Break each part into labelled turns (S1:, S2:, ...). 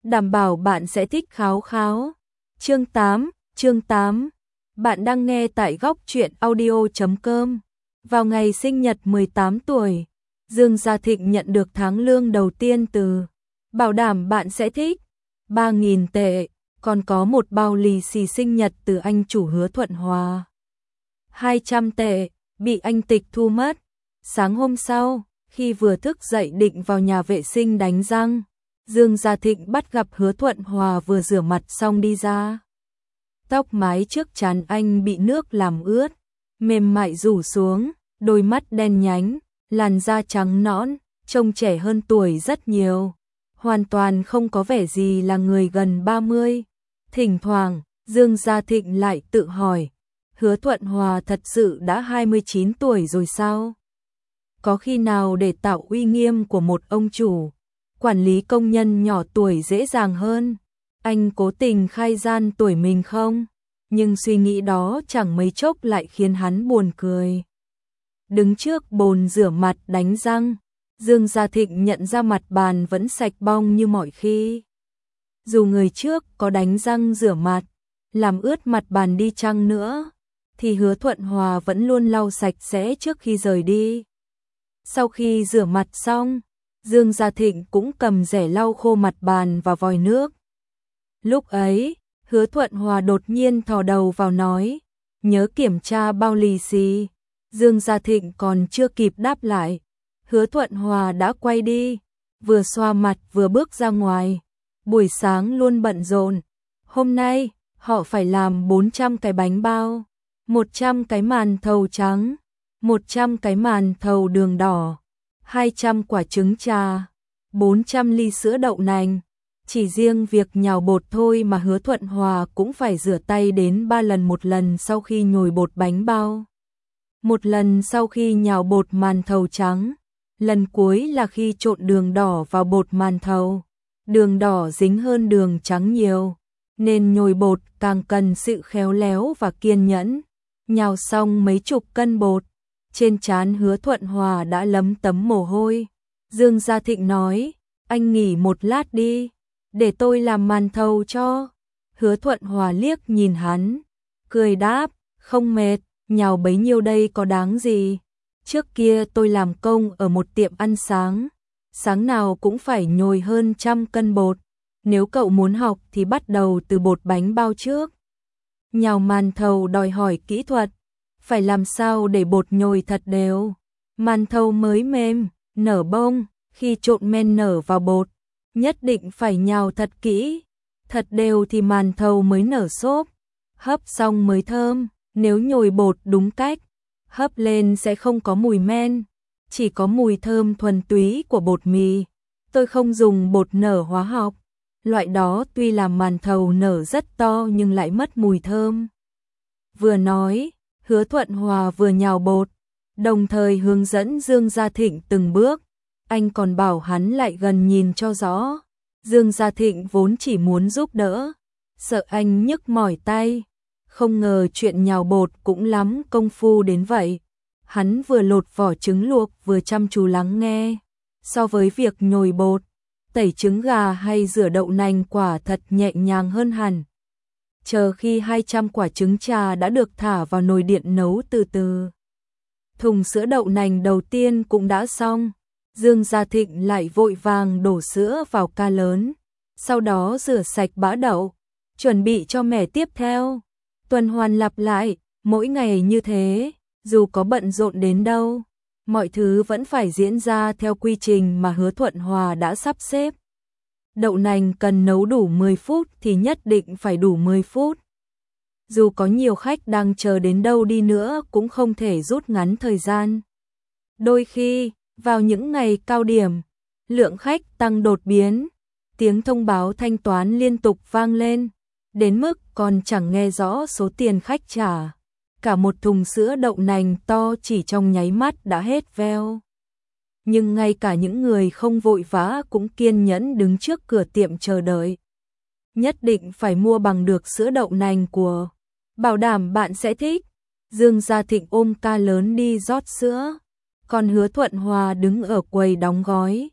S1: đảm bảo bạn sẽ thích kháo kháo. Chương 8. Bạn đang nghe tại góc truyện audio.com. Vào ngày sinh nhật 18 tuổi, Dương Gia Thịnh nhận được tháng lương đầu tiên từ bảo đảm bạn sẽ thích 3.000 tệ, còn có một bao lì xì sinh nhật từ anh chủ Hứa Thuận Hòa. 200 tệ, bị anh tịch thu mất. Sáng hôm sau, khi vừa thức dậy định vào nhà vệ sinh đánh răng, Dương Gia Thịnh bắt gặp Hứa Thuận Hòa vừa rửa mặt xong đi ra. Tóc mái trước trán anh bị nước làm ướt, mềm mại rủ xuống, đôi mắt đen nhánh, làn da trắng nõn, trông trẻ hơn tuổi rất nhiều. Hoàn toàn không có vẻ gì là người gần 30. Thỉnh thoảng, Dương Gia Thịnh lại tự hỏi, Hứa Thuận Hòa thật sự đã 29 tuổi rồi sao? Có khi nào để tạo uy nghiêm của một ông chủ, quản lý công nhân nhỏ tuổi dễ dàng hơn, anh cố tình khai gian tuổi mình không? Nhưng suy nghĩ đó chẳng mấy chốc lại khiến hắn buồn cười. Đứng trước bồn rửa mặt đánh răng, Dương Gia Thịnh nhận ra mặt bàn vẫn sạch bong như mọi khi. Dù người trước có đánh răng rửa mặt, làm ướt mặt bàn đi chăng nữa, thì Hứa Thuận Hòa vẫn luôn lau sạch sẽ trước khi rời đi. Sau khi rửa mặt xong, Dương Gia Thịnh cũng cầm rẻ lau khô mặt bàn và vòi nước. Lúc ấy, Hứa Thuận Hòa đột nhiên thò đầu vào nói, nhớ kiểm tra bao lì xì. Dương Gia Thịnh còn chưa kịp đáp lại, Hứa Thuận Hòa đã quay đi, vừa xoa mặt vừa bước ra ngoài. Buổi sáng luôn bận rộn, hôm nay họ phải làm 400 cái bánh bao, 100 cái màn thầu trắng, 100 cái màn thầu đường đỏ, 200 quả trứng trà, 400 ly sữa đậu nành. Chỉ riêng việc nhào bột thôi mà Hứa Thuận Hòa cũng phải rửa tay đến 3 lần, một lần sau khi nhồi bột bánh bao, một lần sau khi nhào bột màn thầu trắng, lần cuối là khi trộn đường đỏ vào bột màn thầu. Đường đỏ dính hơn đường trắng nhiều, nên nhồi bột càng cần sự khéo léo và kiên nhẫn. Nhào xong mấy chục cân bột, trên trán Hứa Thuận Hòa đã lấm tấm mồ hôi. Dương Gia Thịnh nói, anh nghỉ một lát đi, để tôi làm màn thầu cho. Hứa Thuận Hòa liếc nhìn hắn, cười đáp, không mệt, nhào bấy nhiêu đây có đáng gì. Trước kia tôi làm công ở một tiệm ăn sáng, sáng nào cũng phải nhồi hơn 100 cân bột. Nếu cậu muốn học thì bắt đầu từ bột bánh bao trước. Nhào màn thầu đòi hỏi kỹ thuật, phải làm sao để bột nhồi thật đều, màn thầu mới mềm, nở bông. Khi trộn men nở vào bột, nhất định phải nhào thật kỹ, thật đều thì màn thầu mới nở xốp, hấp xong mới thơm. Nếu nhồi bột đúng cách, hấp lên sẽ không có mùi men, chỉ có mùi thơm thuần túy của bột mì. Tôi không dùng bột nở hóa học, loại đó tuy làm màn thầu nở rất to nhưng lại mất mùi thơm. Vừa nói, Hứa Thuận Hòa vừa nhào bột, đồng thời hướng dẫn Dương Gia Thịnh từng bước. Anh còn bảo hắn lại gần nhìn cho rõ. Dương Gia Thịnh vốn chỉ muốn giúp đỡ, sợ anh nhức mỏi tay, không ngờ chuyện nhào bột cũng lắm công phu đến vậy. Hắn vừa lột vỏ trứng luộc vừa chăm chú lắng nghe. So với việc nhồi bột, tẩy trứng gà hay rửa đậu nành quả thật nhẹ nhàng hơn hẳn. Chờ khi 200 quả trứng trà đã được thả vào nồi điện nấu từ từ, thùng sữa đậu nành đầu tiên cũng đã xong. Dương Gia Thịnh lại vội vàng đổ sữa vào ca lớn, sau đó rửa sạch bã đậu, chuẩn bị cho mẻ tiếp theo. Tuần hoàn lặp lại, mỗi ngày như thế, dù có bận rộn đến đâu, mọi thứ vẫn phải diễn ra theo quy trình mà Hứa Thuận Hòa đã sắp xếp. Đậu nành cần nấu đủ 10 phút thì nhất định phải đủ 10 phút. Dù có nhiều khách đang chờ đến đâu đi nữa cũng không thể rút ngắn thời gian. Đôi khi, vào những ngày cao điểm, lượng khách tăng đột biến, tiếng thông báo thanh toán liên tục vang lên, đến mức còn chẳng nghe rõ số tiền khách trả. Cả một thùng sữa đậu nành to chỉ trong nháy mắt đã hết veo. Nhưng ngay cả những người không vội vã cũng kiên nhẫn đứng trước cửa tiệm chờ đợi. Nhất định phải mua bằng được sữa đậu nành của bảo đảm bạn sẽ thích. Dương Gia Thịnh ôm ca lớn đi rót sữa, còn Hứa Thuận Hòa đứng ở quầy đóng gói.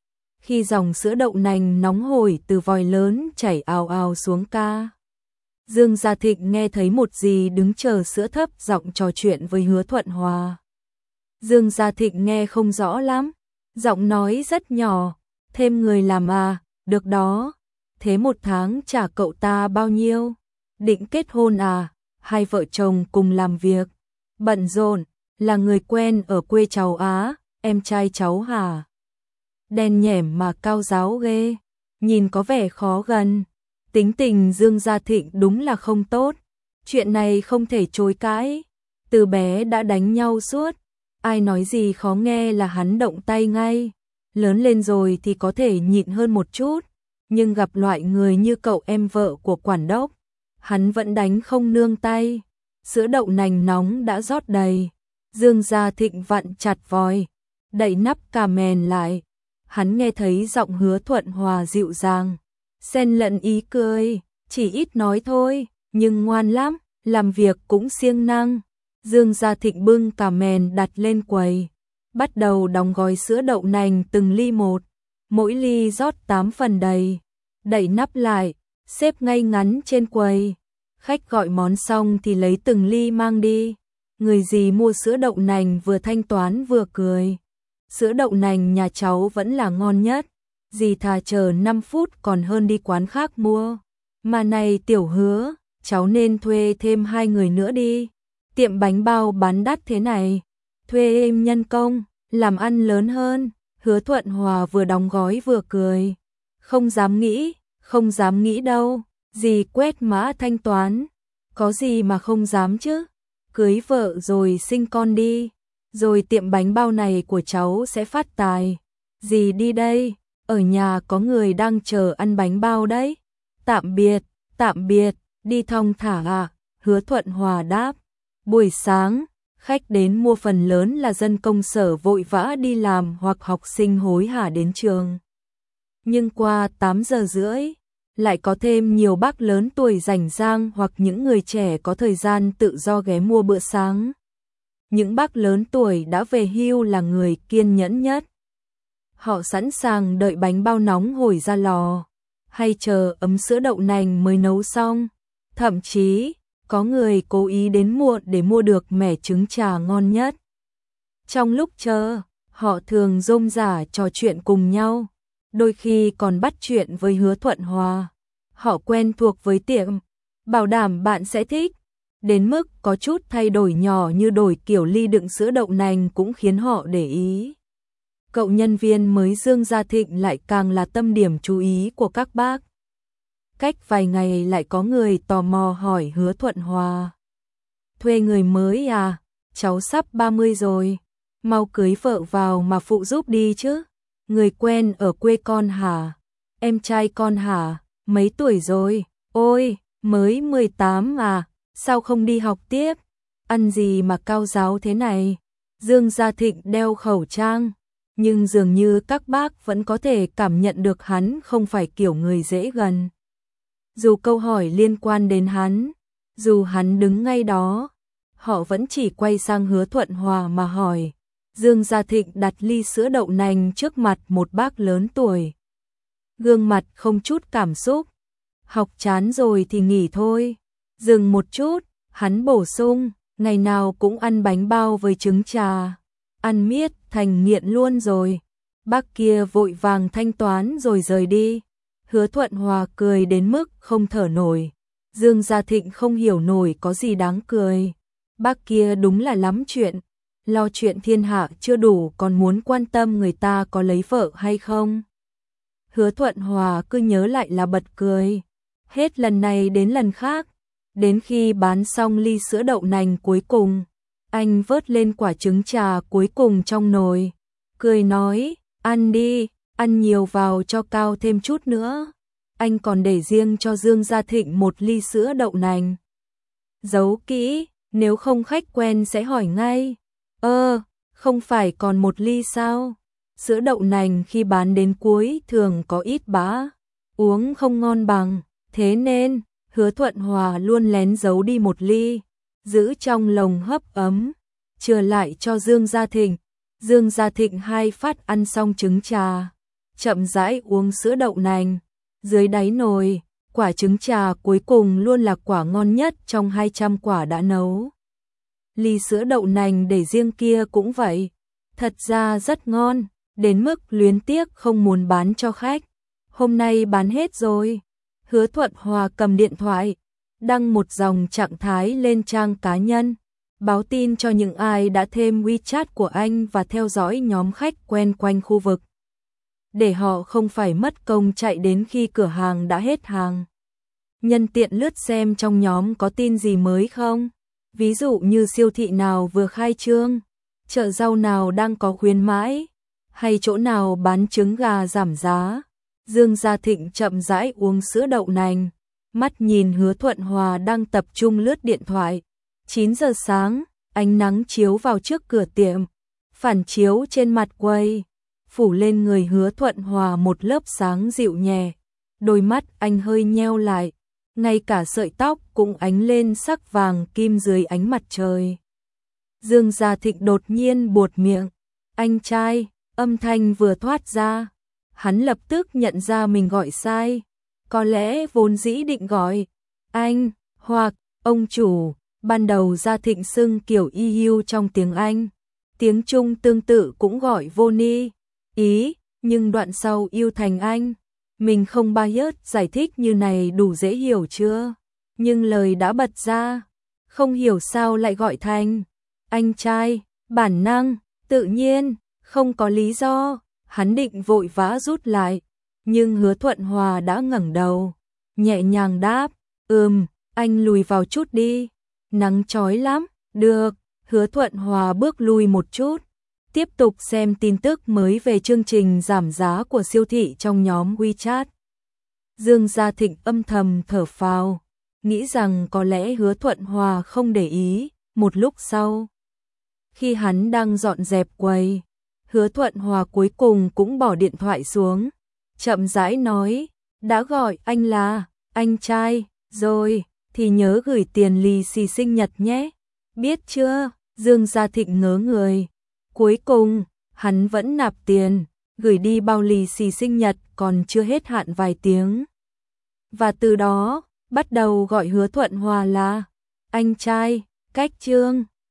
S1: khi dòng sữa đậu nành nóng hổi từ vòi lớn chảy ào ào xuống ca. Dương Gia Thịnh nghe thấy một gì đứng chờ sữa thấp giọng trò chuyện với Hứa Thuận Hòa. Dương Gia Thịnh nghe không rõ lắm, giọng nói rất nhỏ, thêm người làm à, được đó, thế một tháng trả cậu ta bao nhiêu? Định kết hôn à? Hai vợ chồng cùng làm việc, bận rộn, là người quen ở quê cháu á, em trai cháu hả? Đen nhẻm mà cao ráo ghê, nhìn có vẻ khó gần. Tính tình Dương Gia Thịnh đúng là không tốt, chuyện này không thể chối cãi, từ bé đã đánh nhau suốt, ai nói gì khó nghe là hắn động tay ngay, lớn lên rồi thì có thể nhịn hơn một chút, nhưng gặp loại người như cậu em vợ của quản đốc, hắn vẫn đánh không nương tay. Sữa đậu nành nóng đã rót đầy, Dương Gia Thịnh vặn chặt vòi, đậy nắp cà mền lại, hắn nghe thấy giọng Hứa Thuận Hòa dịu dàng, xen lẫn ý cười, chỉ ít nói thôi, nhưng ngoan lắm, làm việc cũng siêng năng. Dương Gia Thịnh bưng cà mền đặt lên quầy, bắt đầu đóng gói sữa đậu nành từng ly một, mỗi ly rót 8 phần đầy, đậy nắp lại, xếp ngay ngắn trên quầy. Khách gọi món xong thì lấy từng ly mang đi. Người dì mua sữa đậu nành vừa thanh toán vừa cười. Sữa đậu nành nhà cháu vẫn là ngon nhất. Dì thà chờ 5 phút còn hơn đi quán khác mua. Mà này Tiểu Hứa, cháu nên thuê thêm 2 người nữa đi. Tiệm bánh bao bán đắt thế này. Thuê em nhân công, làm ăn lớn hơn. Hứa Thuận Hòa vừa đóng gói vừa cười. Không dám nghĩ đâu. Dì quét mã thanh toán, có gì mà không dám chứ, cưới vợ rồi sinh con đi, rồi tiệm bánh bao này của cháu sẽ phát tài. Dì đi đây, ở nhà có người đang chờ ăn bánh bao đấy. Tạm biệt, đi thong thả à, Hứa Thuận Hòa đáp. Buổi sáng, khách đến mua phần lớn là dân công sở vội vã đi làm hoặc học sinh hối hả đến trường. Nhưng qua 8 giờ rưỡi, lại có thêm nhiều bác lớn tuổi rảnh rang hoặc những người trẻ có thời gian tự do ghé mua bữa sáng. Những bác lớn tuổi đã về hưu là người kiên nhẫn nhất. Họ sẵn sàng đợi bánh bao nóng hổi ra lò, hay chờ ấm sữa đậu nành mới nấu xong. Thậm chí, có người cố ý đến muộn để mua được mẻ trứng trà ngon nhất. Trong lúc chờ, họ thường rôm rả trò chuyện cùng nhau. Đôi khi còn bắt chuyện với Hứa Thuận Hòa. Họ quen thuộc với tiệm, bảo đảm bạn sẽ thích. Đến mức có chút thay đổi nhỏ như đổi kiểu ly đựng sữa đậu nành cũng khiến họ để ý. Cậu nhân viên mới Dương Gia Thịnh lại càng là tâm điểm chú ý của các bác. Cách vài ngày lại có người tò mò hỏi Hứa Thuận Hòa. Thuê người mới à? Cháu sắp 30 rồi. Mau cưới vợ vào mà phụ giúp đi chứ. Người quen ở quê con hả? Em trai con hả? Mấy tuổi rồi? Ôi, mới 18 à? Sao không đi học tiếp? Ăn gì mà cao giáo thế này? Dương Gia Thịnh đeo khẩu trang, nhưng dường như các bác vẫn có thể cảm nhận được hắn không phải kiểu người dễ gần. Dù câu hỏi liên quan đến hắn, dù hắn đứng ngay đó, họ vẫn chỉ quay sang Hứa Thuận Hòa mà hỏi. Dương Gia Thịnh đặt ly sữa đậu nành trước mặt một bác lớn tuổi. Gương mặt không chút cảm xúc. Học chán rồi thì nghỉ thôi. Dừng một chút, hắn bổ sung, ngày nào cũng ăn bánh bao với trứng trà. Ăn miết thành nghiện luôn rồi. Bác kia vội vàng thanh toán rồi rời đi. Hứa Thuận Hòa cười đến mức không thở nổi. Dương Gia Thịnh không hiểu nổi có gì đáng cười. Bác kia đúng là lắm chuyện. Lo chuyện thiên hạ chưa đủ còn muốn quan tâm người ta có lấy vợ hay không. Hứa Thuận Hòa cứ nhớ lại là bật cười. Hết lần này đến lần khác. Đến khi bán xong ly sữa đậu nành cuối cùng, anh vớt lên quả trứng trà cuối cùng trong nồi. Cười nói, ăn đi, ăn nhiều vào cho cao thêm chút nữa. Anh còn để riêng cho Dương Gia Thịnh một ly sữa đậu nành. Giấu kỹ, nếu không khách quen sẽ hỏi ngay. Không phải còn một ly sao? Sữa đậu nành khi bán đến cuối thường có ít bã, uống không ngon bằng, thế nên Hứa Thuận Hòa luôn lén giấu đi một ly, giữ trong lồng hấp ấm, chừa lại cho Dương Gia Thịnh. Dương Gia Thịnh 2 phát ăn xong trứng trà, chậm rãi uống sữa đậu nành. Dưới đáy nồi, quả trứng trà cuối cùng luôn là quả ngon nhất trong 200 quả đã nấu. Ly sữa đậu nành để riêng kia cũng vậy, thật ra rất ngon, đến mức luyến tiếc không muốn bán cho khách. Hôm nay bán hết rồi. Hứa Thuận Hòa cầm điện thoại, đăng một dòng trạng thái lên trang cá nhân, báo tin cho những ai đã thêm WeChat của anh và theo dõi nhóm khách quen quanh khu vực, để họ không phải mất công chạy đến khi cửa hàng đã hết hàng. Nhân tiện lướt xem trong nhóm có tin gì mới không, ví dụ như siêu thị nào vừa khai trương, chợ rau nào đang có khuyến mãi, hay chỗ nào bán trứng gà giảm giá. Dương Gia Thịnh chậm rãi uống sữa đậu nành, mắt nhìn Hứa Thuận Hòa đang tập trung lướt điện thoại. 9 giờ sáng, ánh nắng chiếu vào trước cửa tiệm, phản chiếu trên mặt quầy, phủ lên người Hứa Thuận Hòa một lớp sáng dịu nhẹ. Đôi mắt anh hơi nheo lại, ngay cả sợi tóc cũng ánh lên sắc vàng kim dưới ánh mặt trời. Dương Gia Thịnh đột nhiên buột miệng, "Anh trai", âm thanh vừa thoát ra, hắn lập tức nhận ra mình gọi sai, có lẽ vốn dĩ định gọi anh hoặc ông chủ. Ban đầu Gia Thịnh xưng kiểu EU trong tiếng Anh, tiếng Trung tương tự cũng gọi vô ni ý, nhưng đoạn sau yêu thành anh. Mình không bias giải thích như này đủ dễ hiểu chưa? Nhưng lời đã bật ra, không hiểu sao lại gọi thành anh trai, bản năng, tự nhiên, không có lý do. Hắn định vội vã rút lại, nhưng Hứa Thuận Hòa đã ngẩng đầu, nhẹ nhàng đáp, anh lùi vào chút đi, nắng chói lắm." "Được." Hứa Thuận Hòa bước lui một chút, tiếp tục xem tin tức mới về chương trình giảm giá của siêu thị trong nhóm WeChat. Dương Gia Thịnh âm thầm thở phào, nghĩ rằng có lẽ Hứa Thuận Hòa không để ý. Một lúc sau, khi hắn đang dọn dẹp quầy, Hứa Thuận Hòa cuối cùng cũng bỏ điện thoại xuống, chậm rãi nói, "Đã gọi anh là anh trai rồi thì nhớ gửi tiền lì xì sinh nhật nhé, biết chưa?" Dương Gia Thịnh ngớ người, cuối cùng hắn vẫn nạp tiền, gửi đi bao lì xì sinh nhật còn chưa hết hạn vài tiếng. Và từ đó, bắt đầu gọi Hứa Thuận Hòa là anh trai. Cách chương